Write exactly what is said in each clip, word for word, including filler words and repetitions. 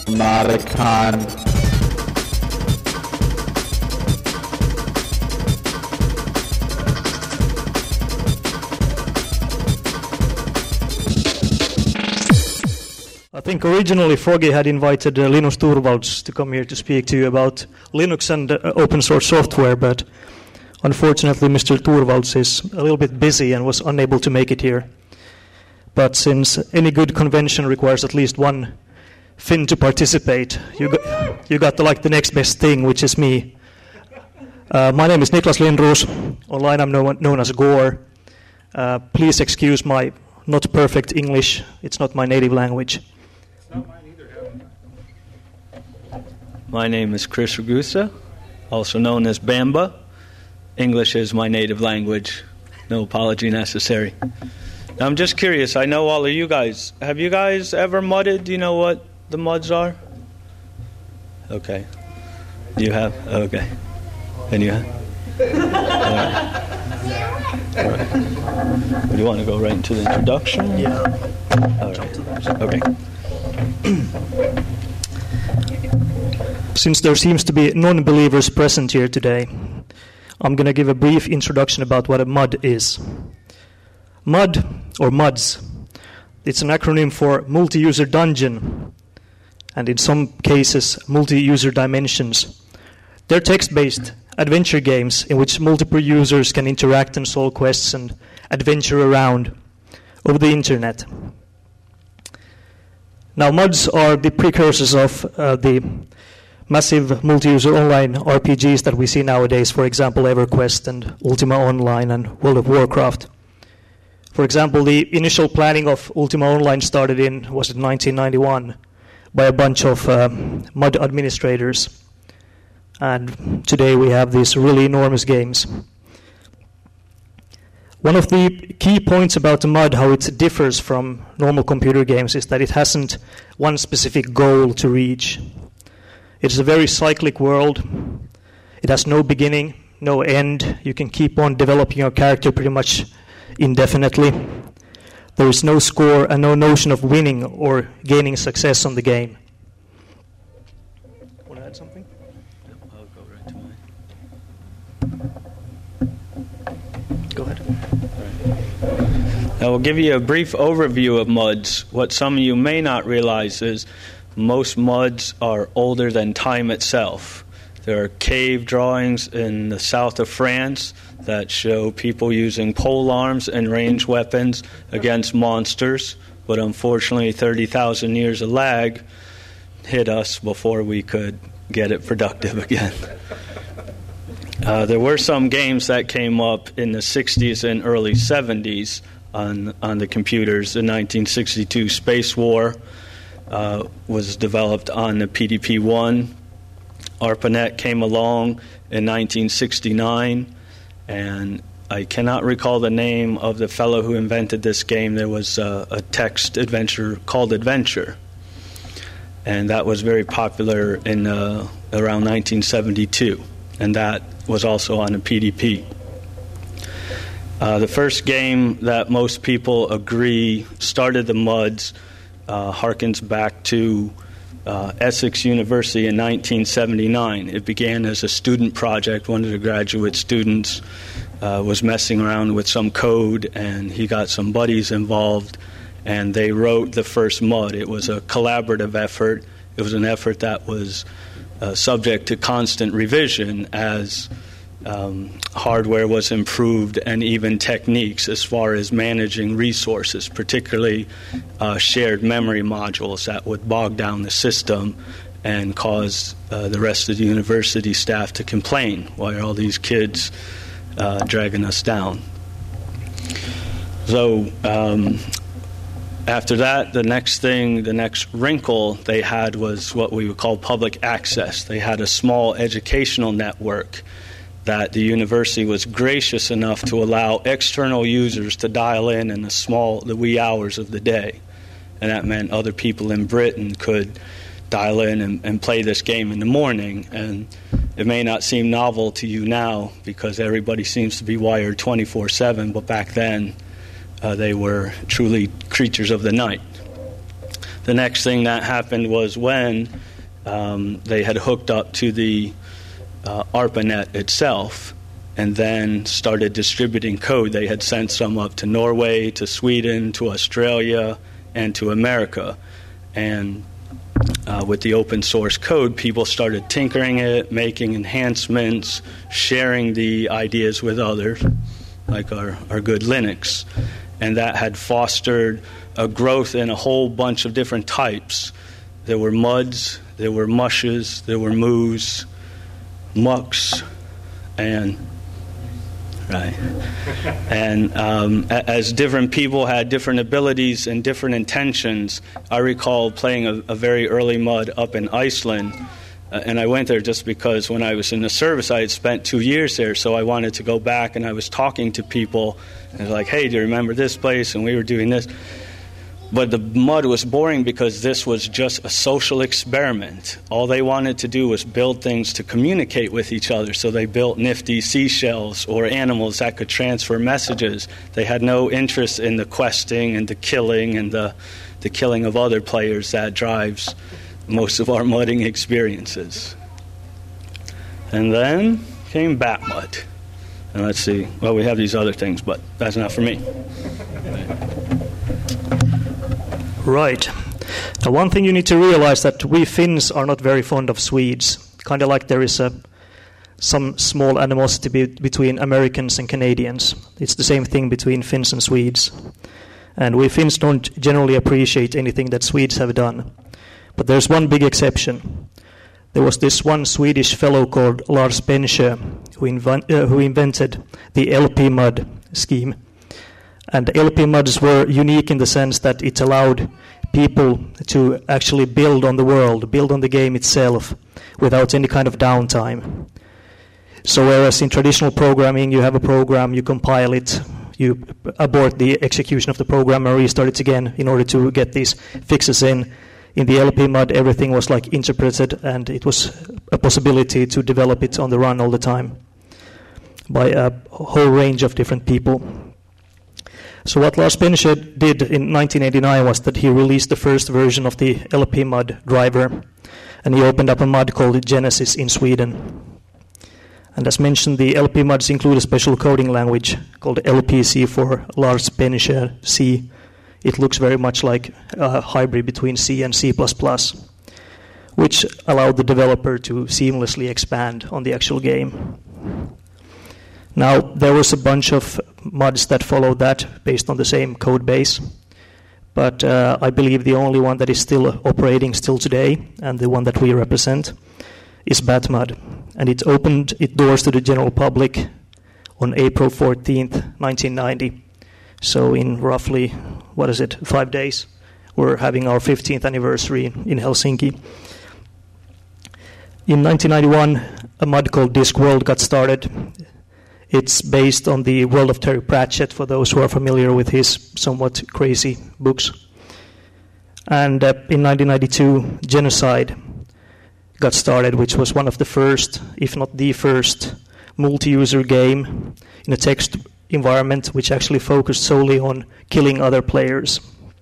Markan. I think originally Froggy had invited uh, Linus Torvalds to come here to speak to you about Linux and uh, open source software, but unfortunately Mister Torvalds is a little bit busy and was unable to make it here. But since any good convention requires at least one Finn to participate, you got, you got the, like the next best thing, which is me. Uh, my name is Niklas Lindroos. Online I'm known, known as Gore. Uh, please excuse my not perfect English. It's not my native language. Not mine either. My name is Chris Ragusa, also known as Bamba. English is my native language. No apology necessary. Now, I'm just curious. I know all of you guys. Have you guys ever mudded? Do you know what the muds are? Okay. You have? Okay. And you have? All right. All right. Do you want to go right into the introduction? Yeah. All right. Okay. Since there seems to be non-believers present here today, I'm going to give a brief introduction about what a mud is. MUD, or MUDs, it's an acronym for Multi-User Dungeon, and in some cases, Multi-User Dimensions. They're text-based adventure games in which multiple users can interact and solve quests and adventure around over the internet. Now, MUDs are the precursors of uh, the massive multi-user online R P Gs that we see nowadays, for example, EverQuest and Ultima Online and World of Warcraft. For example, the initial planning of Ultima Online started in, was it nineteen ninety-one, by a bunch of uh, MUD administrators. And today we have these really enormous games. One of the key points about the MUD, how it differs from normal computer games, is that it hasn't one specific goal to reach. It's a very cyclic world. It has no beginning, no end. You can keep on developing your character pretty much indefinitely. There is no score and no notion of winning or gaining success on the game. Want to add something? I'll go right to mine. Go ahead. I will give you a brief overview of MUDs. What some of you may not realize is most MUDs are older than time itself. There are cave drawings in the south of France that show people using pole arms and ranged weapons against monsters, but unfortunately thirty thousand years of lag hit us before we could get it productive again. Uh, there were some games that came up in the sixties and early seventies on, on the computers. In nineteen sixty-two, Space War uh, was developed on the P D P one. ARPANET came along in nineteen sixty-nine, and I cannot recall the name of the fellow who invented this game. There was a, a text adventure called Adventure, and that was very popular in uh, around nineteen seventy-two, and that was also on a P D P. Uh, the first game that most people agree started the MUDs uh, harkens back to uh, Essex University in nineteen seventy-nine. It began as a student project. One of the graduate students uh, was messing around with some code, and he got some buddies involved, and they wrote the first MUD. It was a collaborative effort. It was an effort that was uh, subject to constant revision as Um, hardware was improved, and even techniques as far as managing resources, particularly uh, shared memory modules that would bog down the system and cause uh, the rest of the university staff to complain. Why are all these kids uh, dragging us down? So um, after that, the next thing, the next wrinkle they had was what we would call public access. They had a small educational network that the university was gracious enough to allow external users to dial in in the small, the wee hours of the day. And that meant other people in Britain could dial in and, and play this game in the morning. And it may not seem novel to you now because everybody seems to be wired twenty-four seven, but back then uh, they were truly creatures of the night. the next thing that happened was when um, they had hooked up to the uh, ARPANET itself and then started distributing code. They had sent some up to Norway, to Sweden, to Australia, and to America. And uh, with the open source code, people started tinkering it, making enhancements, sharing the ideas with others, like our, our good Linux. And that had fostered a growth in a whole bunch of different types. There were muds, there were mushes, there were moos, mucks, and right. And um, as different people had different abilities and different intentions, I recall playing a, a very early mud up in Iceland. Uh, and I went there just because when I was in the service, I had spent two years there, so I wanted to go back, and I was talking to people, and was like, hey, do you remember this place? And we were doing this. But the mud was boring because this was just a social experiment. All they wanted to do was build things to communicate with each other, so they built nifty seashells or animals that could transfer messages. They had no interest in the questing and the killing and the, the killing of other players that drives most of our mudding experiences. And then came Batmud. And let's see, well, we have these other things, but that's not for me. Right. Now, one thing you need to realize that we Finns are not very fond of Swedes. Kind of like there is a some small animosity be, between Americans and Canadians. It's the same thing between Finns and Swedes. And we Finns don't generally appreciate anything that Swedes have done. But there's one big exception. There was this one Swedish fellow called Lars Bensjö who, inven- uh, who invented the L P mud scheme. And L P muds were unique in the sense that it allowed people to actually build on the world, build on the game itself, without any kind of downtime. So whereas in traditional programming, you have a program, you compile it, you abort the execution of the program and restart it again in order to get these fixes in. In the L P mud, everything was like interpreted, and it was a possibility to develop it on the run all the time by a whole range of different people. So what Lars Bensjö did in nineteen eighty-nine was that he released the first version of the L P mud driver, and he opened up a mud called Genesis in Sweden. And as mentioned, the L P muds include a special coding language called L P C for Lars Bensjö C. It looks very much like a hybrid between C and C plus plus, which allowed the developer to seamlessly expand on the actual game. Now, there was a bunch of mods that followed that based on the same code base, but uh, I believe the only one that is still operating still today, and the one that we represent, is Batmud. And it opened its doors to the general public on April fourteenth, nineteen ninety. So in roughly, what is it, five days, we're having our fifteenth anniversary in Helsinki. In nineteen ninety-one, a mod called Discworld got started. It's based on the world of Terry Pratchett, for those who are familiar with his somewhat crazy books. And uh, in nineteen ninety-two, Genocide got started, which was one of the first, if not the first, multi-user game in a text environment which actually focused solely on killing other players.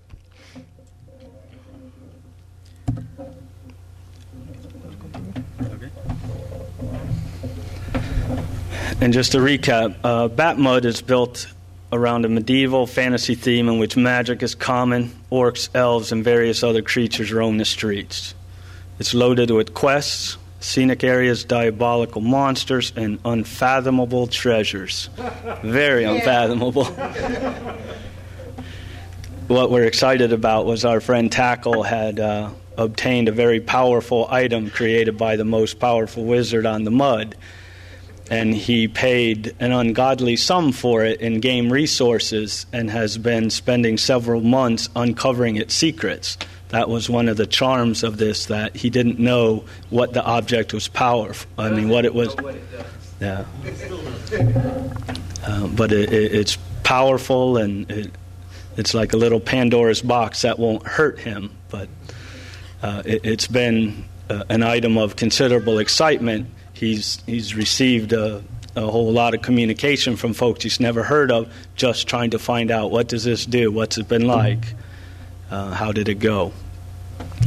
And just to recap, uh, Batmud is built around a medieval fantasy theme in which magic is common, orcs, elves, and various other creatures roam the streets. It's loaded with quests, scenic areas, diabolical monsters, and unfathomable treasures. Very unfathomable. What we're excited about was our friend Tackle had uh, obtained a very powerful item created by the most powerful wizard on the mud. And he paid an ungodly sum for it in game resources and has been spending several months uncovering its secrets. That was one of the charms of this, that he didn't know what the object was powerful. I mean, what it was. Yeah. Uh, but it, it, it's powerful, and it, it's like a little Pandora's box that won't hurt him. But uh, it, it's been uh, an item of considerable excitement. He's he's received a, a whole lot of communication from folks he's never heard of, just trying to find out, what does this do? What's it been like? Uh, how did it go?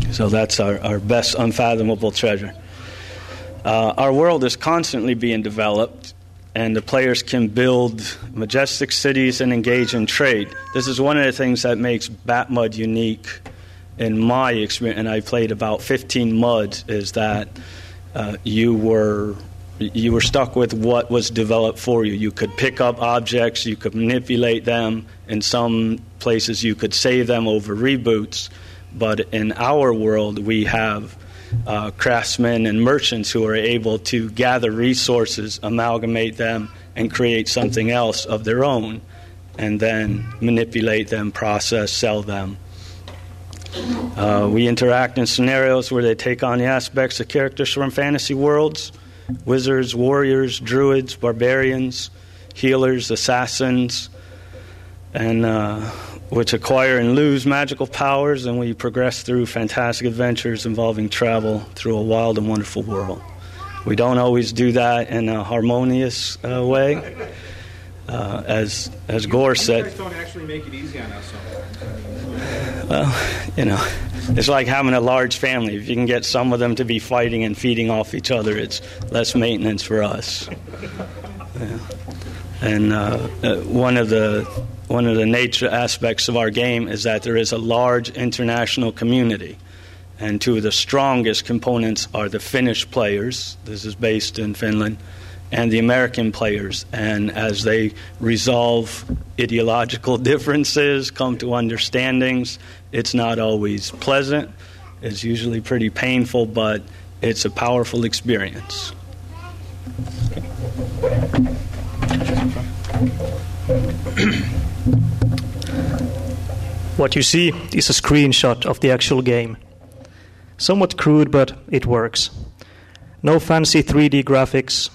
So that's our, our best unfathomable treasure. Uh, our world is constantly being developed, and the players can build majestic cities and engage in trade. This is one of the things that makes Batmud unique in my experience, and I played about fifteen MUDs, is that uh, you were you were stuck with what was developed for you. You could pick up objects, you could manipulate them. In some places you could save them over reboots, but in our world we have uh, craftsmen and merchants who are able to gather resources, amalgamate them, and create something else of their own, and then manipulate them, process, sell them. Uh, we interact in scenarios where they take on the aspects of characters from fantasy worlds: wizards, warriors, druids, barbarians, healers, assassins, and uh, which acquire and lose magical powers, and we progress through fantastic adventures involving travel through a wild and wonderful world. We don't always do that in a harmonious uh, way. Uh, as as Gore said, you guys don't actually make it easy on us sometimes. Well, you know, it's like having a large family. If you can get some of them to be fighting and feeding off each other, it's less maintenance for us. Yeah. And uh, uh, one of the one of the nature aspects of our game is that there is a large international community, and two of the strongest components are the Finnish players. This is based in Finland. And the American players, and as they resolve ideological differences, come to understandings, it's not always pleasant. It's usually pretty painful, but it's a powerful experience. What you see is a screenshot of the actual game. Somewhat crude, but it works. No fancy three D graphics,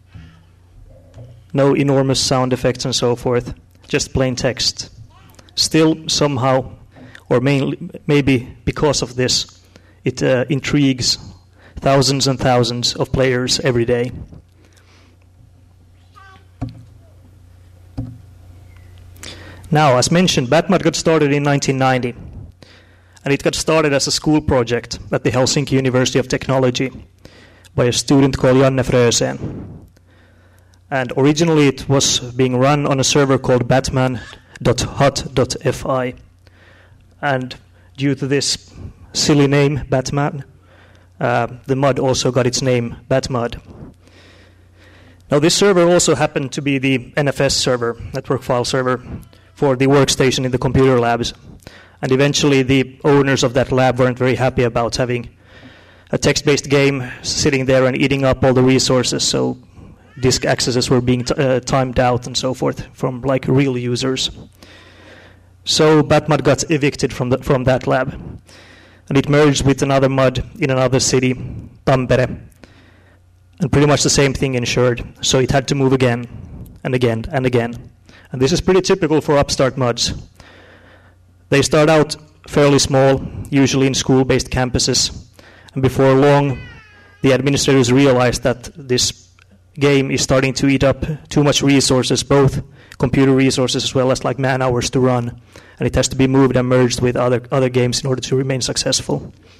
no enormous sound effects and so forth, just plain text. Still, somehow, or mainly, maybe because of this, it uh, intrigues thousands and thousands of players every day. Now, as mentioned, Batmud got started in nineteen ninety, and it got started as a school project at the Helsinki University of Technology by a student called Janne Frösén. And originally it was being run on a server called batman dot hut dot f i. And due to this silly name, Batman, uh, the M U D also got its name, Batmud. Now this server also happened to be the N F S server, network file server, for the workstation in the computer labs. And eventually the owners of that lab weren't very happy about having a text-based game sitting there and eating up all the resources, so disk accesses were being t- uh, timed out and so forth from like real users. So Batmud got evicted from the, from that lab, and it merged with another M U D in another city, Tampere, and pretty much the same thing ensured. So it had to move again and again and again. And this is pretty typical for upstart M U Ds. They start out fairly small, usually in school-based campuses, and before long the administrators realized that this game is starting to eat up too much resources, both computer resources as well as like man hours to run, and it has to be moved and merged with other other games in order to remain successful.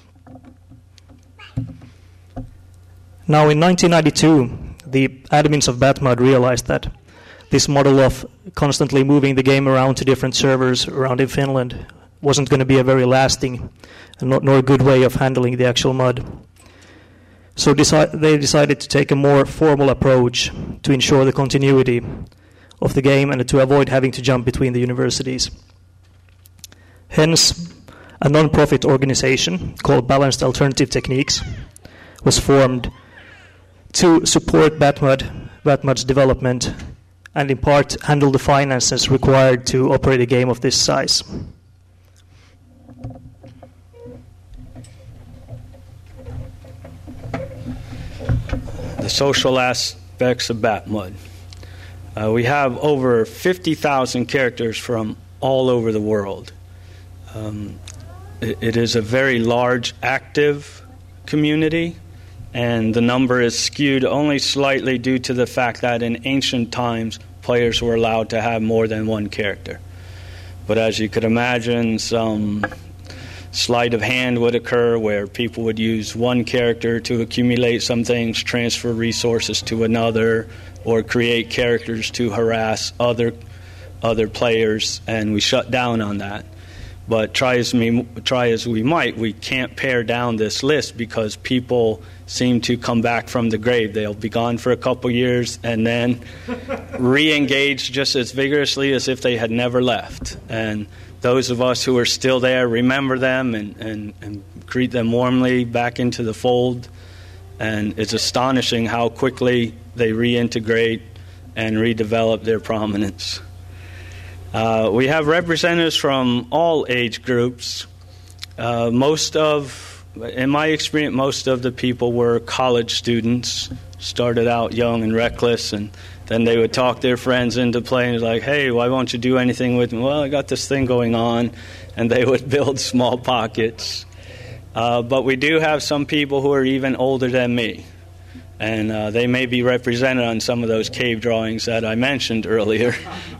Now in nineteen ninety-two, the admins of Batmud realized that this model of constantly moving the game around to different servers around in Finland wasn't going to be a very lasting and not, nor a good way of handling the actual M U D. So deci- they decided to take a more formal approach to ensure the continuity of the game and to avoid having to jump between the universities. Hence, a non-profit organization called Balanced Alternative Techniques was formed to support Batmud, Batmud's development, and in part handle the finances required to operate a game of this size. The social aspects of Batmud. Uh, we have over fifty thousand characters from all over the world. Um, it, it is a very large, active community, and the number is skewed only slightly due to the fact that in ancient times, players were allowed to have more than one character. But as you could imagine, some sleight of hand would occur where people would use one character to accumulate some things, transfer resources to another, or create characters to harass other other players, and we shut down on that. But try as we try as we might, we can't pare down this list because people seem to come back from the grave. They'll be gone for a couple years and then re-engage just as vigorously as if they had never left. And those of us who are still there remember them and, and, and greet them warmly back into the fold. And it's astonishing how quickly they reintegrate and redevelop their prominence. Uh, we have representatives from all age groups. Uh, most of, in my experience, most of the people were college students, started out young and reckless, and then they would talk their friends into playing, like, hey, why won't you do anything with me? Well, I got this thing going on, and they would build small pockets. Uh, but we do have some people who are even older than me, and uh, they may be represented on some of those cave drawings that I mentioned earlier.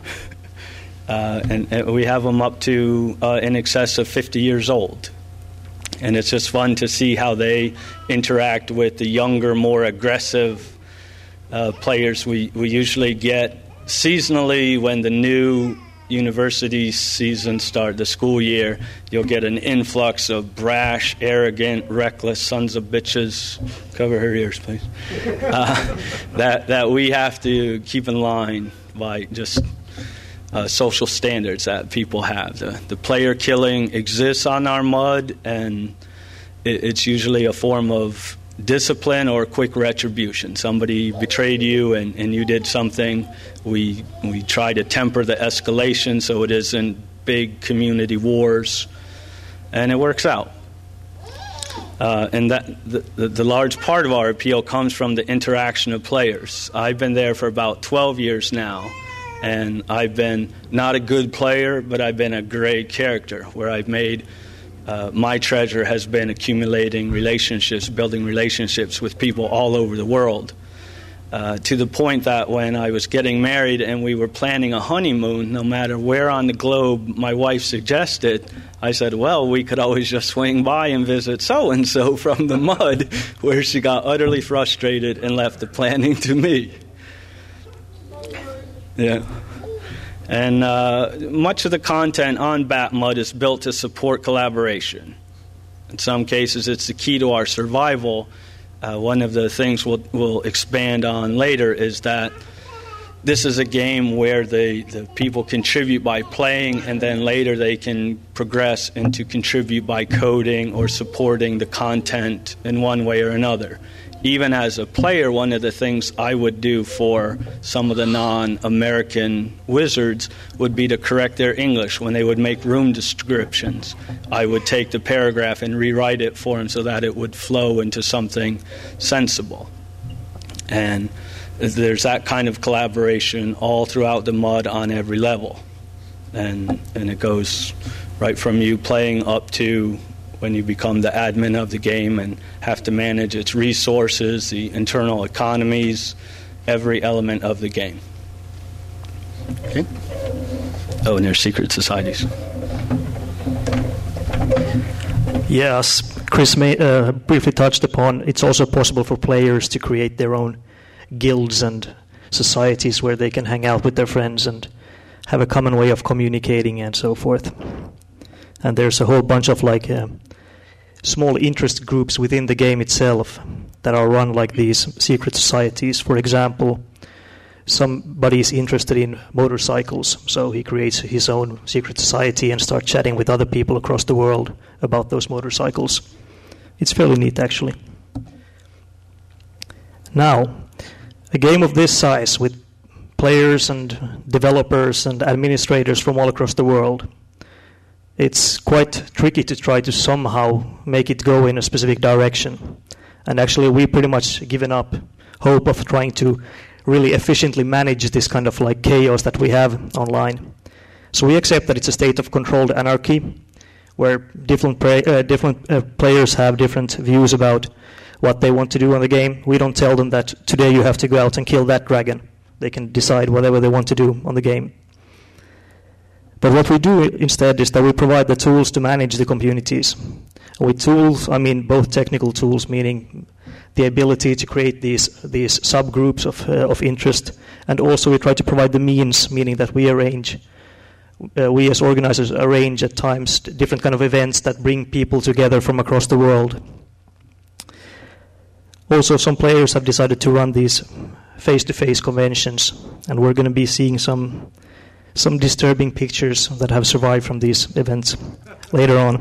Uh, and, and we have them up to uh, in excess of fifty years old. And it's just fun to see how they interact with the younger, more aggressive uh, players we, we usually get seasonally when the new university season starts, the school year. You'll get an influx of brash, arrogant, reckless sons of bitches. Cover her ears, please. Uh, that, that we have to keep in line by just... Uh, social standards that people have. The, the player killing exists on our mud, and it, it's usually a form of discipline or quick retribution. Somebody betrayed you and, and you did something. We we try to temper the escalation so it isn't big community wars, and it works out. Uh, and that the, the, the large part of our appeal comes from the interaction of players. I've been there for about twelve years now. And I've been not a good player, but I've been a great character, where I've made, uh, my treasure has been accumulating relationships, building relationships with people all over the world, uh, to the point that when I was getting married and we were planning a honeymoon, no matter where on the globe my wife suggested, I said, well, we could always just swing by and visit so-and-so from the mud, where she got utterly frustrated and left the planning to me. Yeah, and uh, much of the content on Batmud is built to support collaboration. In some cases, it's the key to our survival. Uh, one of the things we'll, we'll expand on later is that this is a game where the, the people contribute by playing, and then later they can progress into contribute by coding or supporting the content in one way or another. Even as a player, one of the things I would do for some of the non-American wizards would be to correct their English. When they would make room descriptions, I would take the paragraph and rewrite it for them so that it would flow into something sensible. And there's that kind of collaboration all throughout the mud on every level. And, and it goes right from you playing up to when you become the admin of the game and have to manage its resources, the internal economies, every element of the game. Okay. Oh, and there's secret societies. Yes, Chris may, uh, briefly touched upon, it's also possible for players to create their own guilds and societies where they can hang out with their friends and have a common way of communicating and so forth. And there's a whole bunch of like uh, small interest groups within the game itself that are run like these secret societies. For example, somebody is interested in motorcycles, so he creates his own secret society and starts chatting with other people across the world about those motorcycles. It's fairly neat, actually. Now, a game of this size with players and developers and administrators from all across the world, it's quite tricky to try to somehow make it go in a specific direction. And actually, we pretty much given up hope of trying to really efficiently manage this kind of like chaos that we have online. So we accept that it's a state of controlled anarchy, where different pra- uh, different uh, players have different views about what they want to do on the game. We don't tell them that today you have to go out and kill that dragon. They can decide whatever they want to do on the game. But what we do instead is that we provide the tools to manage the communities. And with tools, I mean both technical tools, meaning the ability to create these these subgroups of uh, of interest, and also we try to provide the means, meaning that we arrange, uh, we as organizers arrange at times different kind of events that bring people together from across the world. Also, some players have decided to run these face-to-face conventions, and we're going to be seeing some some disturbing pictures that have survived from these events later on.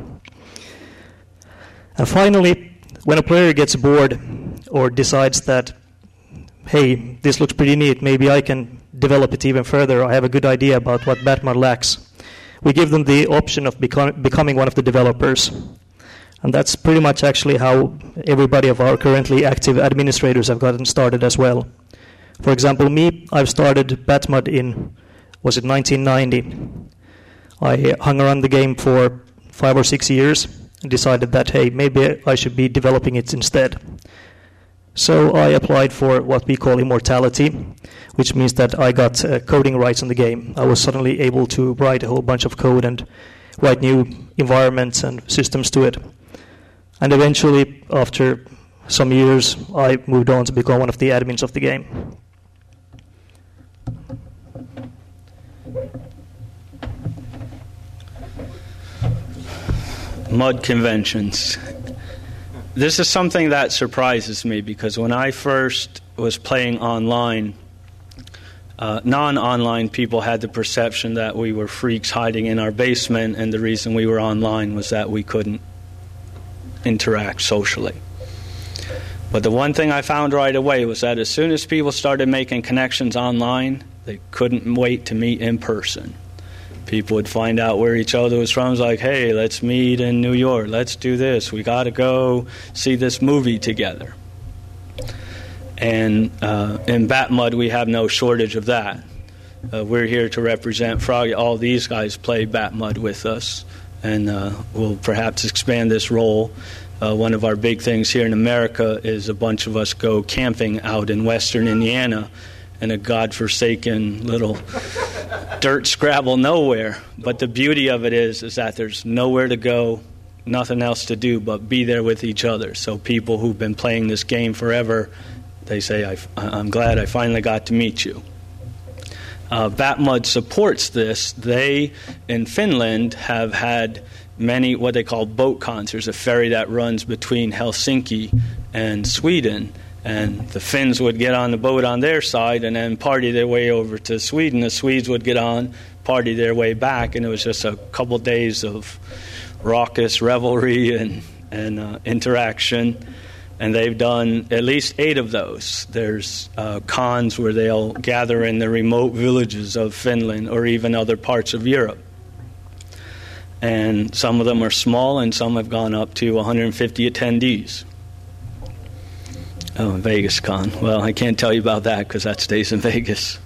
And finally, when a player gets bored or decides that, hey, this looks pretty neat, maybe I can develop it even further, I have a good idea about what BatMud lacks, we give them the option of becom- becoming one of the developers. And that's pretty much actually how everybody of our currently active administrators have gotten started as well. For example, me, I've started BatMud in, was it nineteen ninety? I hung around the game for five or six years and decided that, hey, maybe I should be developing it instead. So I applied for what we call immortality, which means that I got uh, coding rights on the game. I was suddenly able to write a whole bunch of code and write new environments and systems to it. And eventually, after some years, I moved on to become one of the admins of the game. Mud conventions. This is something that surprises me, because when I first was playing online, uh, non-online people had the perception that we were freaks hiding in our basement, and the reason we were online was that we couldn't interact socially. But the one thing I found right away was that as soon as people started making connections online, they couldn't wait to meet in person. People would find out where each other was from. It was like, hey, let's meet in New York. Let's do this. We got to go see this movie together. And uh, in BatMud, we have no shortage of that. Uh, we're here to represent Froggy. All these guys play BatMud with us, and uh, we'll perhaps expand this role. Uh, one of our big things here in America is a bunch of us go camping out in western Indiana in a godforsaken little dirt scrabble nowhere. But the beauty of it is, is that there's nowhere to go, nothing else to do but be there with each other. So people who've been playing this game forever, they say, I, I'm glad I finally got to meet you. Uh, BatMud supports this. They, in Finland, have had many what they call boat cons. There's a ferry that runs between Helsinki and Sweden, and the Finns would get on the boat on their side and then party their way over to Sweden. The Swedes would get on, party their way back, and it was just a couple days of raucous revelry and, and uh, interaction. And they've done at least eight of those. There's uh, cons where they'll gather in the remote villages of Finland or even other parts of Europe. And some of them are small, and some have gone up to one hundred fifty attendees. Oh, Vegas Con. Well, I can't tell you about that because that stays in Vegas.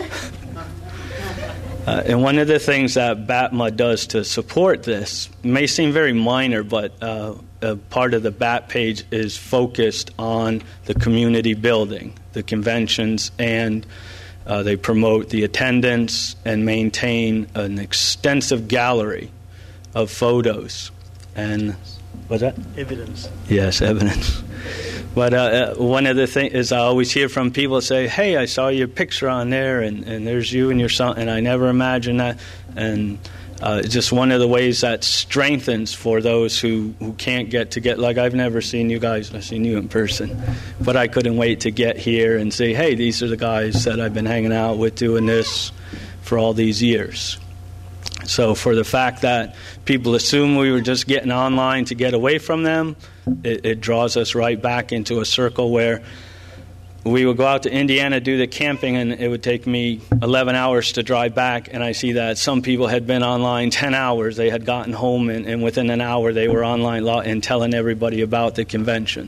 Uh, and one of the things that BatMud does to support this may seem very minor, but uh, a part of the Bat page is focused on the community building, the conventions, and uh, they promote the attendance and maintain an extensive gallery of photos. And what's that? Evidence. Yes, evidence. But uh, uh, one of the things is I always hear from people say, hey, I saw your picture on there, and, and there's you and your son, and I never imagined that. And uh, it's just one of the ways that strengthens for those who, who can't get to get, like I've never seen you guys, I've seen you in person. But I couldn't wait to get here and say, hey, these are the guys that I've been hanging out with doing this for all these years. So for the fact that people assume we were just getting online to get away from them, it, it draws us right back into a circle where we would go out to Indiana, do the camping, and it would take me eleven hours to drive back, and I see that some people had been online ten hours. They had gotten home, and, and within an hour they were online and telling everybody about the convention.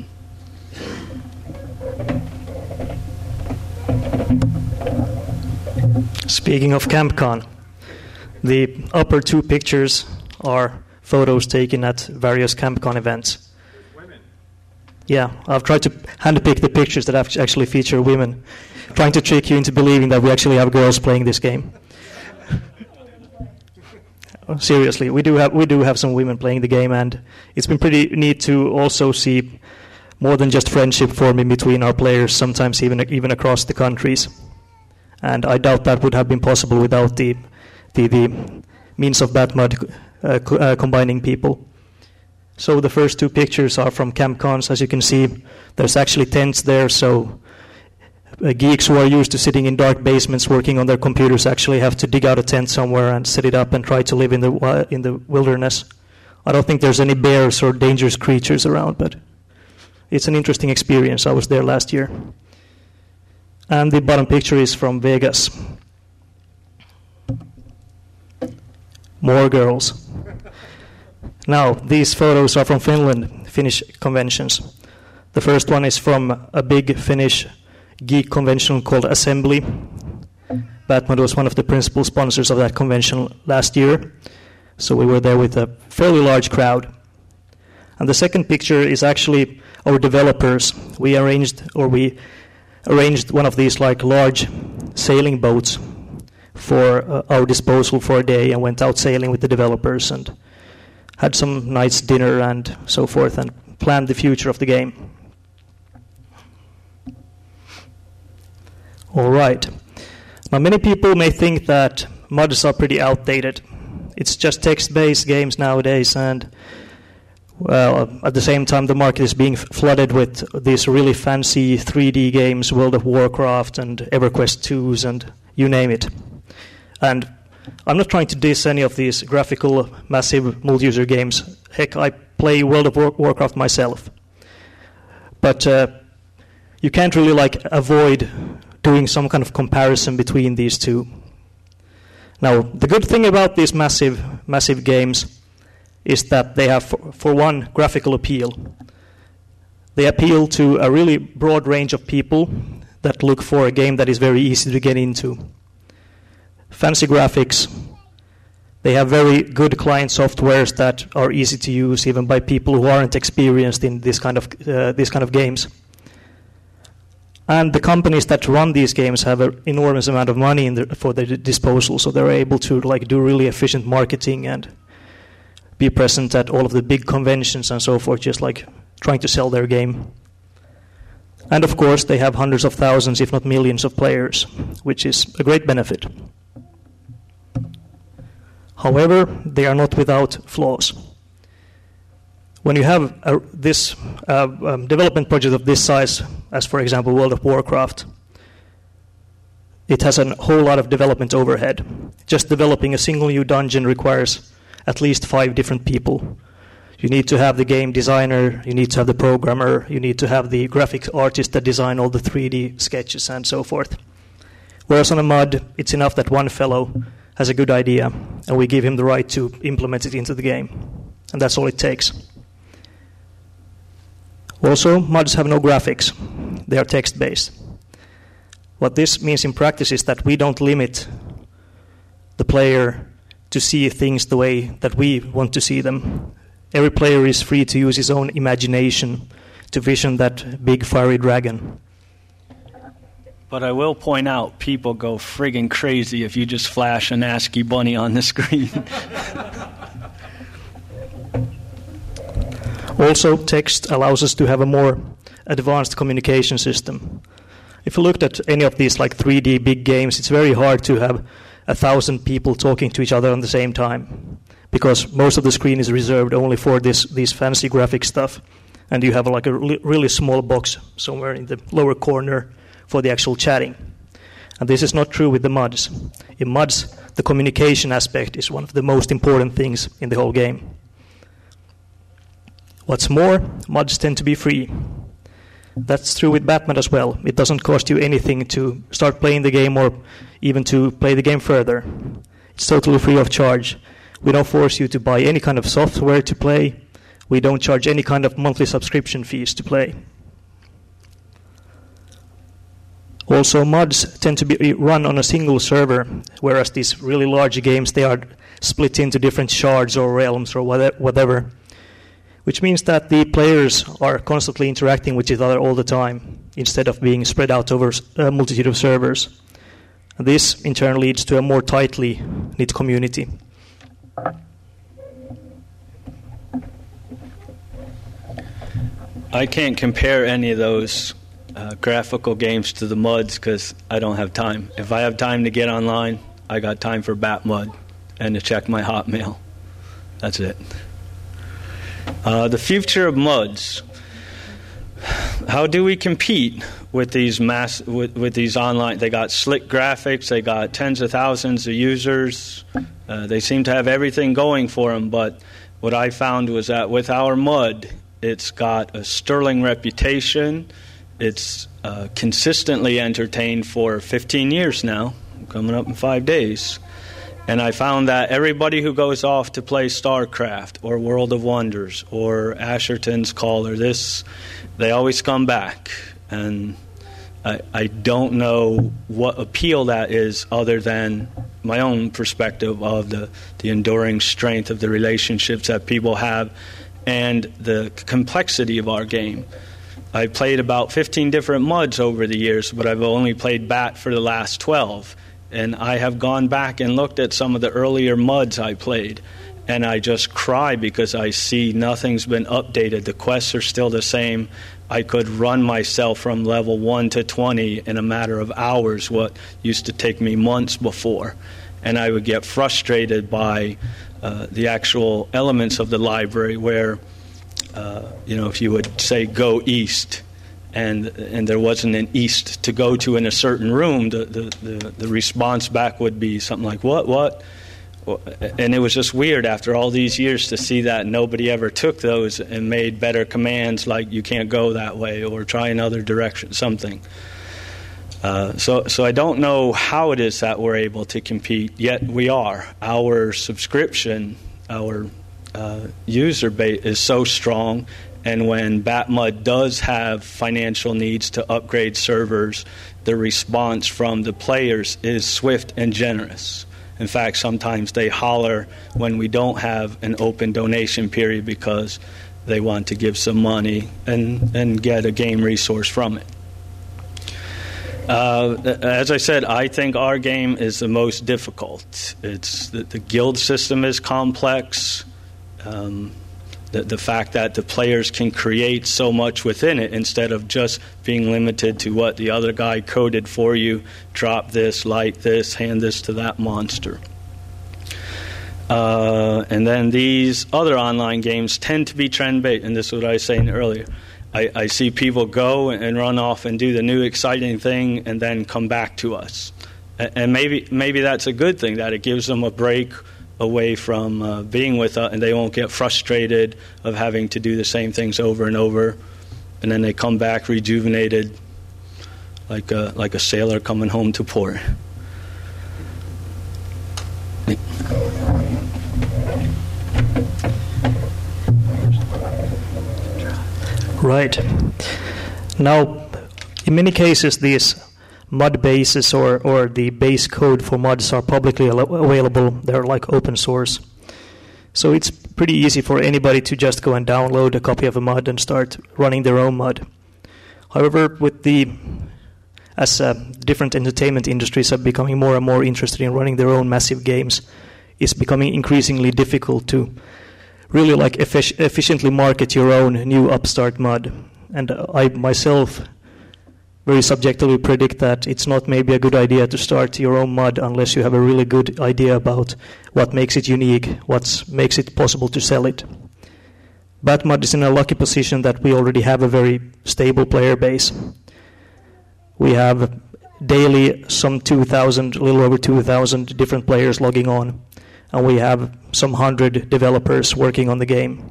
Speaking of CampCon, the upper two pictures are photos taken at various CampCon events. Women. Yeah, I've tried to handpick the pictures that actually feature women, trying to trick you into believing that we actually have girls playing this game. seriously, we do have we do have some women playing the game, and it's been pretty neat to also see more than just friendship forming between our players, sometimes even even across the countries. And I doubt that would have been possible without the the, the means of Batmud uh, co- uh, combining people. So the first two pictures are from Camp Cons. As you can see, there's actually tents there, so uh, geeks who are used to sitting in dark basements working on their computers actually have to dig out a tent somewhere and set it up and try to live in the uh, in the wilderness. I don't think there's any bears or dangerous creatures around, but it's an interesting experience. I was there last year. And the bottom picture is from Vegas. More girls. Now, these photos are from Finland, Finnish conventions. The first one is from a big Finnish geek convention called Assembly. Batmud was one of the principal sponsors of that convention last year. So we were there with a fairly large crowd. And the second picture is actually our developers. We arranged, or we arranged one of these like large sailing boats for uh, our disposal for a day, and went out sailing with the developers and had some nice dinner and so forth, and planned the future of the game. All right. Now, many people may think that mods are pretty outdated. It's just text-based games nowadays, and well, at the same time, the market is being flooded with these really fancy three D games, World of Warcraft and EverQuest twos and you name it. And I'm not trying to diss any of these graphical, massive multi-user games. Heck, I play World of War- Warcraft myself. But uh, you can't really like avoid doing some kind of comparison between these two. Now, the good thing about these massive, massive games is that they have, for, for one, graphical appeal. They appeal to a really broad range of people that look for a game that is very easy to get into. Fancy graphics. They have very good client softwares that are easy to use even by people who aren't experienced in this kind of uh, this kind of games. And the companies that run these games have an enormous amount of money in their, for their disposal, so they're able to like do really efficient marketing and be present at all of the big conventions and so forth, just like trying to sell their game. And of course, they have hundreds of thousands, if not millions, of players, which is a great benefit. However, they are not without flaws. When you have a, this uh, um, development project of this size, as for example World of Warcraft, it has a whole lot of development overhead. Just developing a single new dungeon requires at least five different people. You need to have the game designer, you need to have the programmer, you need to have the graphic artist that design all the three D sketches and so forth. Whereas on a mod, it's enough that one fellow has a good idea, and we give him the right to implement it into the game. And that's all it takes. Also, mods have no graphics. They are text-based. What this means in practice is that we don't limit the player to see things the way that we want to see them. Every player is free to use his own imagination to vision that big fiery dragon. But I will point out, people go friggin' crazy if you just flash an ASCII bunny on the screen. Also, text allows us to have a more advanced communication system. If you looked at any of these like three D big games, it's very hard to have a thousand people talking to each other at the same time, because most of the screen is reserved only for this this fancy graphic stuff, and you have like a really, really small box somewhere in the lower corner for the actual chatting. And this is not true with the mods. In mods, the communication aspect is one of the most important things in the whole game. What's more, mods tend to be free. That's true with Batmud as well. It doesn't cost you anything to start playing the game or even to play the game further. It's totally free of charge. We don't force you to buy any kind of software to play. We don't charge any kind of monthly subscription fees to play. Also, mods tend to be run on a single server, whereas these really large games, they are split into different shards or realms or whatever, which means that the players are constantly interacting with each other all the time, instead of being spread out over a multitude of servers. And this, in turn, leads to a more tightly knit community. I can't compare any of those uh, graphical games to the MUDs because I don't have time. If I have time to get online, I got time for BatMud and to check my Hotmail. That's it. Uh, the future of MUDs. How do we compete with these mass with, with these online? They got slick graphics. They got tens of thousands of users. Uh, they seem to have everything going for them. But what I found was that with our MUD, it's got a sterling reputation. It's uh, consistently entertained for fifteen years now, coming up in five days. And I found that everybody who goes off to play StarCraft or World of Wonders or Asherton's Call or this, they always come back. And I, I don't know what appeal that is other than my own perspective of the, the enduring strength of the relationships that people have and the complexity of our game. I played about fifteen different MUDs over the years, but I've only played BAT for the last twelve. And I have gone back and looked at some of the earlier MUDs I played, and I just cry because I see nothing's been updated. The quests are still the same. I could run myself from level one to twenty in a matter of hours, what used to take me months before. And I would get frustrated by uh, the actual elements of the library where, uh, you know, if you would say go east, and and there wasn't an east to go to in a certain room, the, the, the, the response back would be something like, what, what? And it was just weird after all these years to see that nobody ever took those and made better commands like you can't go that way or try another direction, something. Uh, so, so I don't know how it is that we're able to compete, yet we are. Our subscription, our uh, user base is so strong. And when BatMud does have financial needs to upgrade servers, the response from the players is swift and generous. In fact, sometimes they holler when we don't have an open donation period because they want to give some money and, and get a game resource from it. Uh, as I said, I think our game is the most difficult. It's the, the guild system is complex. Um, The, the fact that the players can create so much within it instead of just being limited to what the other guy coded for you, drop this, light this, hand this to that monster. Uh, and then these other online games tend to be trend-based, and this is what I was saying earlier. I, I see people go and run off and do the new exciting thing and then come back to us. And maybe maybe that's a good thing, that it gives them a break away from uh, being with us, and they won't get frustrated of having to do the same things over and over, and then they come back rejuvenated, like a, like a sailor coming home to port. Right. Now, in many cases, these MUD bases or, or the base code for MUDs are publicly available. They're like open source. So it's pretty easy for anybody to just go and download a copy of a MUD and start running their own MUD. However, with the as uh, different entertainment industries are becoming more and more interested in running their own massive games, it's becoming increasingly difficult to really like effic- efficiently market your own new upstart MUD. And uh, I myself very subjectively predict that it's not maybe a good idea to start your own MUD unless you have a really good idea about what makes it unique, what makes it possible to sell it. BatMud is in a lucky position that we already have a very stable player base. We have daily some two thousand, a little over two thousand different players logging on, and we have some hundred developers working on the game.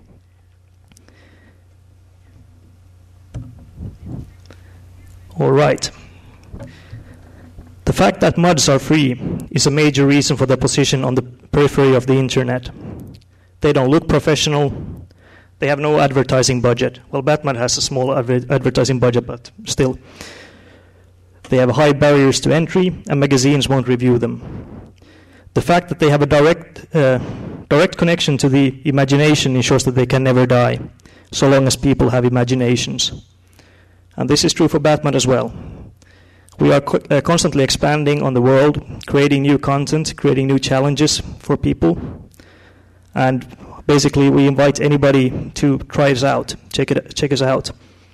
All right. The fact that MUDs are free is a major reason for their position on the periphery of the internet. They don't look professional. They have no advertising budget. Well, BatMud has a small adver- advertising budget, but still. They have high barriers to entry, and magazines won't review them. The fact that they have a direct, uh, direct connection to the imagination ensures that they can never die, so long as people have imaginations. And this is true for BatMud as well. We are co- uh, constantly expanding on the world, creating new content, creating new challenges for people. And basically, we invite anybody to try us out, check it, check us out.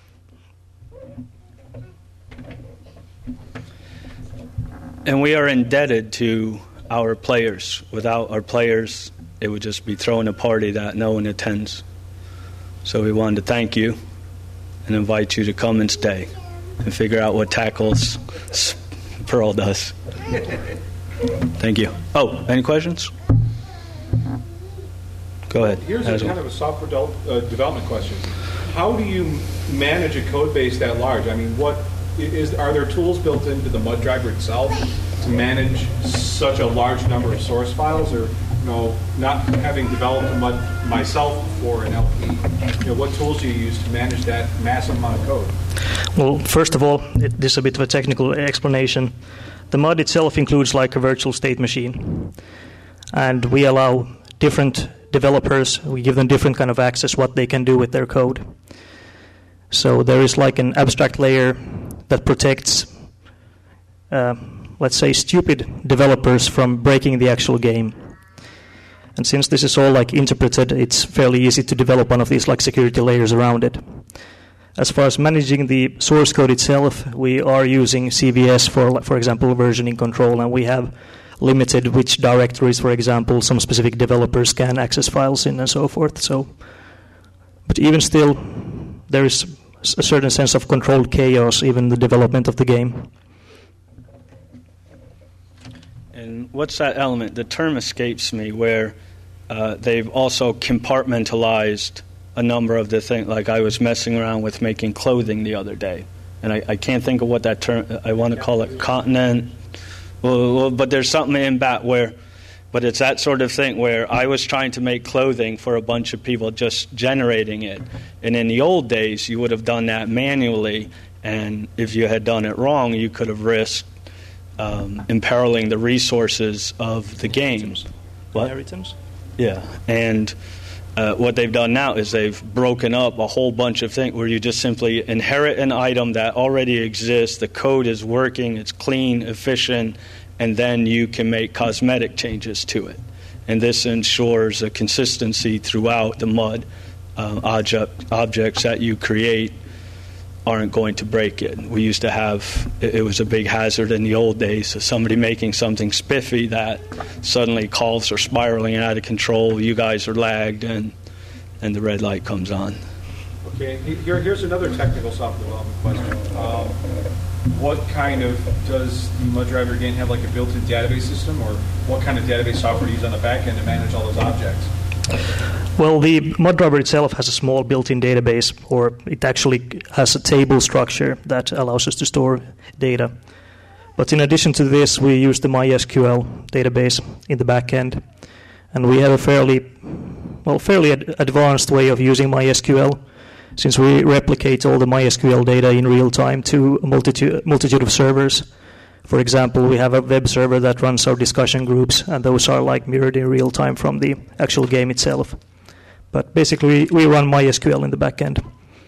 And we are indebted to our players. Without our players, it would just be throwing a party that no one attends. So we wanted to thank you and invite you to come and stay and figure out what tackles Pearl does. Thank you. Oh, any questions? Go ahead. Here's a kind of a software de- uh, development question. How do you manage a code base that large? I mean, what is are there tools built into the Mud driver itself to manage such a large number of source files, or you know, not having developed a Mud myself for an L P, you know, what tools do you use to manage that massive amount of code? Well, first of all, it, this is a bit of a technical explanation. The Mud itself includes like a virtual state machine, and we allow different developers, we give them different kind of access what they can do with their code. So there is like an abstract layer that protects, uh, let's say, stupid developers from breaking the actual game. And since this is all like interpreted, it's fairly easy to develop one of these like security layers around it. As far as managing the source code itself, we are using C V S for, for example, versioning control, and we have limited which directories, for example, some specific developers can access files in and so forth. So, but even still, there is a certain sense of controlled chaos, even in the development of the game. And what's that element? The term escapes me, where uh, they've also compartmentalized a number of the things. Like I was messing around with making clothing the other day, and I, I can't think of what that term, I want to call it continent. Well, well, but there's something in that where, but it's that sort of thing where I was trying to make clothing for a bunch of people, just generating it. And in the old days, you would have done that manually, and if you had done it wrong, you could have risked um, imperiling the resources of the game. What? Inheritance? Yeah, and uh, what they've done now is they've broken up a whole bunch of things where you just simply inherit an item that already exists, the code is working, it's clean, efficient, and then you can make cosmetic changes to it. And this ensures a consistency throughout the Mud. Uh, object, objects that you create aren't going to break it. We used to have, it, it was a big hazard in the old days, of somebody making something spiffy that suddenly calls are spiraling out of control, you guys are lagged, and, and the red light comes on. Okay, here, here's another technical software development question. Um, what kind of, does the Mud driver again have like a built-in database system, or what kind of database software do you use on the back end to manage all those objects? Well, the Mud driver itself has a small built-in database, or it actually has a table structure that allows us to store data. But in addition to this, we use the MySQL database in the back end, and we have a fairly, well, fairly ad- advanced way of using MySQL, since we replicate all the MySQL data in real time to a multitude, multitude of servers. For example, we have a web server that runs our discussion groups, and those are like mirrored in real time from the actual game itself. But basically, we run MySQL in the back end.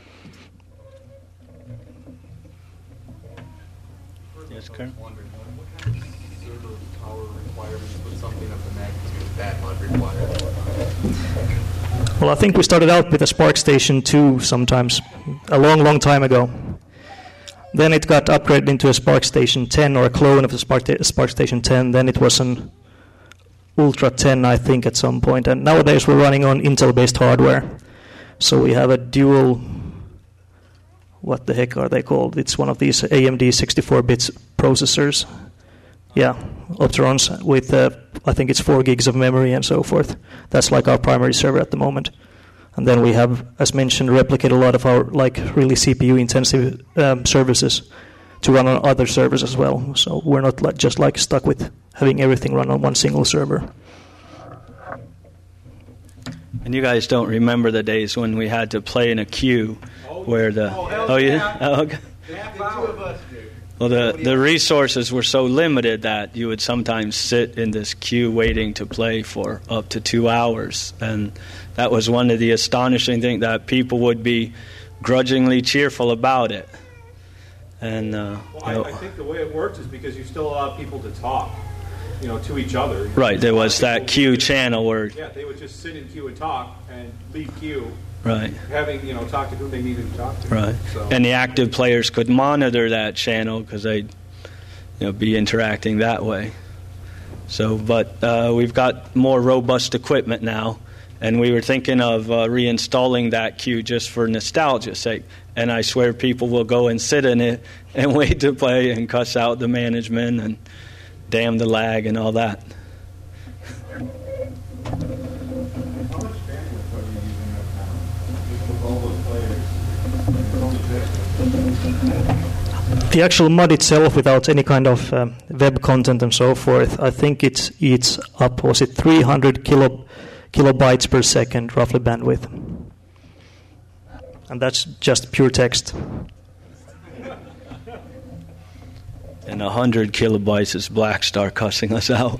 Yes, Karen? Server power requirements with something of the magnitude that Mud requires? Well, I think we started out with a Spark Station two sometimes, a long, long time ago. Then it got upgraded into a Spark Station ten, or a clone of the Spark, Spark Station ten. Then it was an Ultra ten, I think, at some point. And nowadays we're running on Intel-based hardware. So we have a dual, what the heck are they called? It's one of these A M D sixty-four bit processors. Yeah, Opterons with, uh, I think it's four gigs of memory and so forth. That's like our primary server at the moment. And then we have, as mentioned, replicated a lot of our like really C P U-intensive um, services to run on other servers as well. So we're not like, just like stuck with having everything run on one single server. And you guys don't remember the days when we had to play in a queue where the... Oh, oh yeah? Oh, okay. Well, the, the resources were so limited that you would sometimes sit in this queue waiting to play for up to two hours. And that was one of the astonishing things, that people would be grudgingly cheerful about it. And uh, well, I, I think the way it works is because you still allow people to talk. you know, to each other. Right, there was that queue channel where... Yeah, they would just sit in queue and talk and leave queue. Right. Having, you know, talk to who they needed to talk to. Right. So. And the active players could monitor that channel because they'd, you know, be interacting that way. So, but uh, we've got more robust equipment now, and we were thinking of uh, reinstalling that queue just for nostalgia's sake. And I swear people will go and sit in it and wait to play and cuss out the management and damn the lag and all that. The actual mod itself, without any kind of um, web content and so forth, I think it eats up, was it three hundred kilo, kilobytes per second, roughly bandwidth. And that's just pure text. And one hundred kilobytes is Blackstar cussing us out.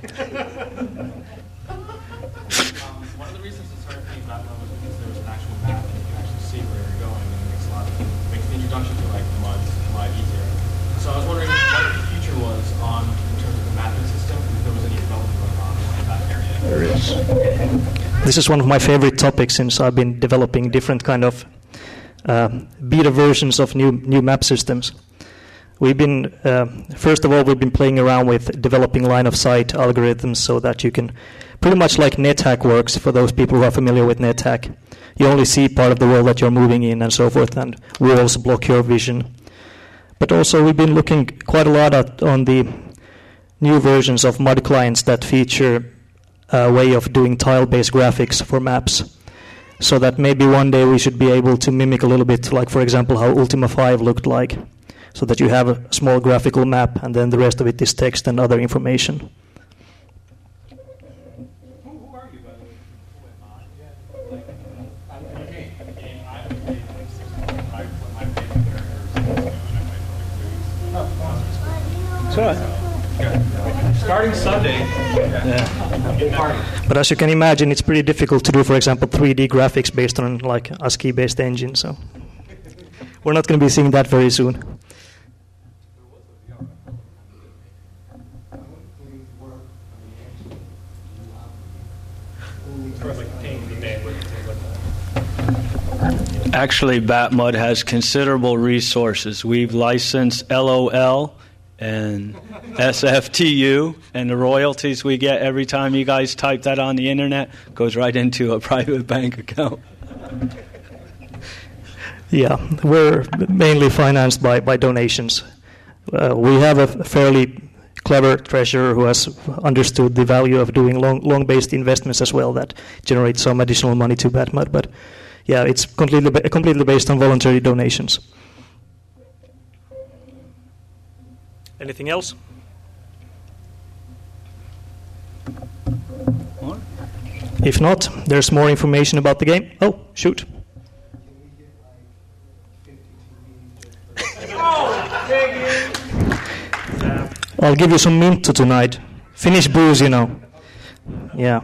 One of the reasons to start playing Batman was because there was an actual map and you can actually see where you're going, and it makes a lot of, makes the introduction to like the mods a lot easier. So I was wondering what the future was on in terms of the mapping system, if there was any development going on in that area. There is. This is one of my favorite topics since I've been developing different kind of uh, beta versions of new new map systems. We've been, uh, first of all, we've been playing around with developing line-of-sight algorithms so that you can, pretty much like NetHack works, for those people who are familiar with NetHack. You only see part of the world that you're moving in and so forth, and walls block your vision. But also we've been looking quite a lot at, on the new versions of mud clients that feature a way of doing tile-based graphics for maps. So that maybe one day we should be able to mimic a little bit, like, for example, how Ultima five looked like. So that you have a small graphical map, and then the rest of it is text and other information. Who are you, by the way? Starting Sunday. But as you can imagine, it's pretty difficult to do, for example, three D graphics based on like ASCII-based engine. So we're not going to be seeing that very soon. Actually, Batmud has considerable resources. We've licensed L O L and S F T U, and the royalties we get every time you guys type that on the internet goes right into a private bank account. Yeah, we're mainly financed by, by donations. Uh, we have a fairly clever treasurer who has understood the value of doing long, long-based investments as well that generate some additional money to Batmud, but yeah, it's completely ba- completely based on voluntary donations. Anything else? What? If not, there's more information about the game. Oh, shoot. I'll give you some Minto tonight. Finnish booze, you know. Yeah.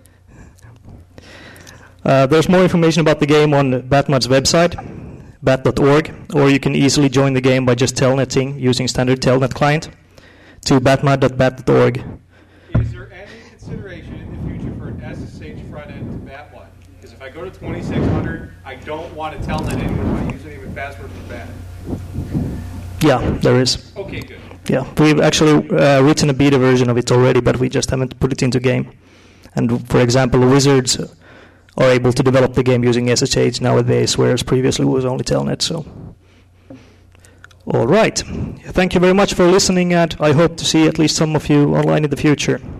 Uh, there's more information about the game on Batmud's website, bat dot org, or you can easily join the game by just telnetting using standard telnet client to batmud dot bat dot org. Is there any consideration in the future for an S S H front end to Batmud? Because if I go to twenty-six hundred, I don't want to telnet anymore. My username and password for Bat. Yeah, there is. Okay, good. Yeah, we've actually uh, written a beta version of it already, but we just haven't put it into game. And for example, Wizards are able to develop the game using S S H nowadays, whereas previously it was only Telnet. So, all right. Thank you very much for listening, and I hope to see at least some of you online in the future.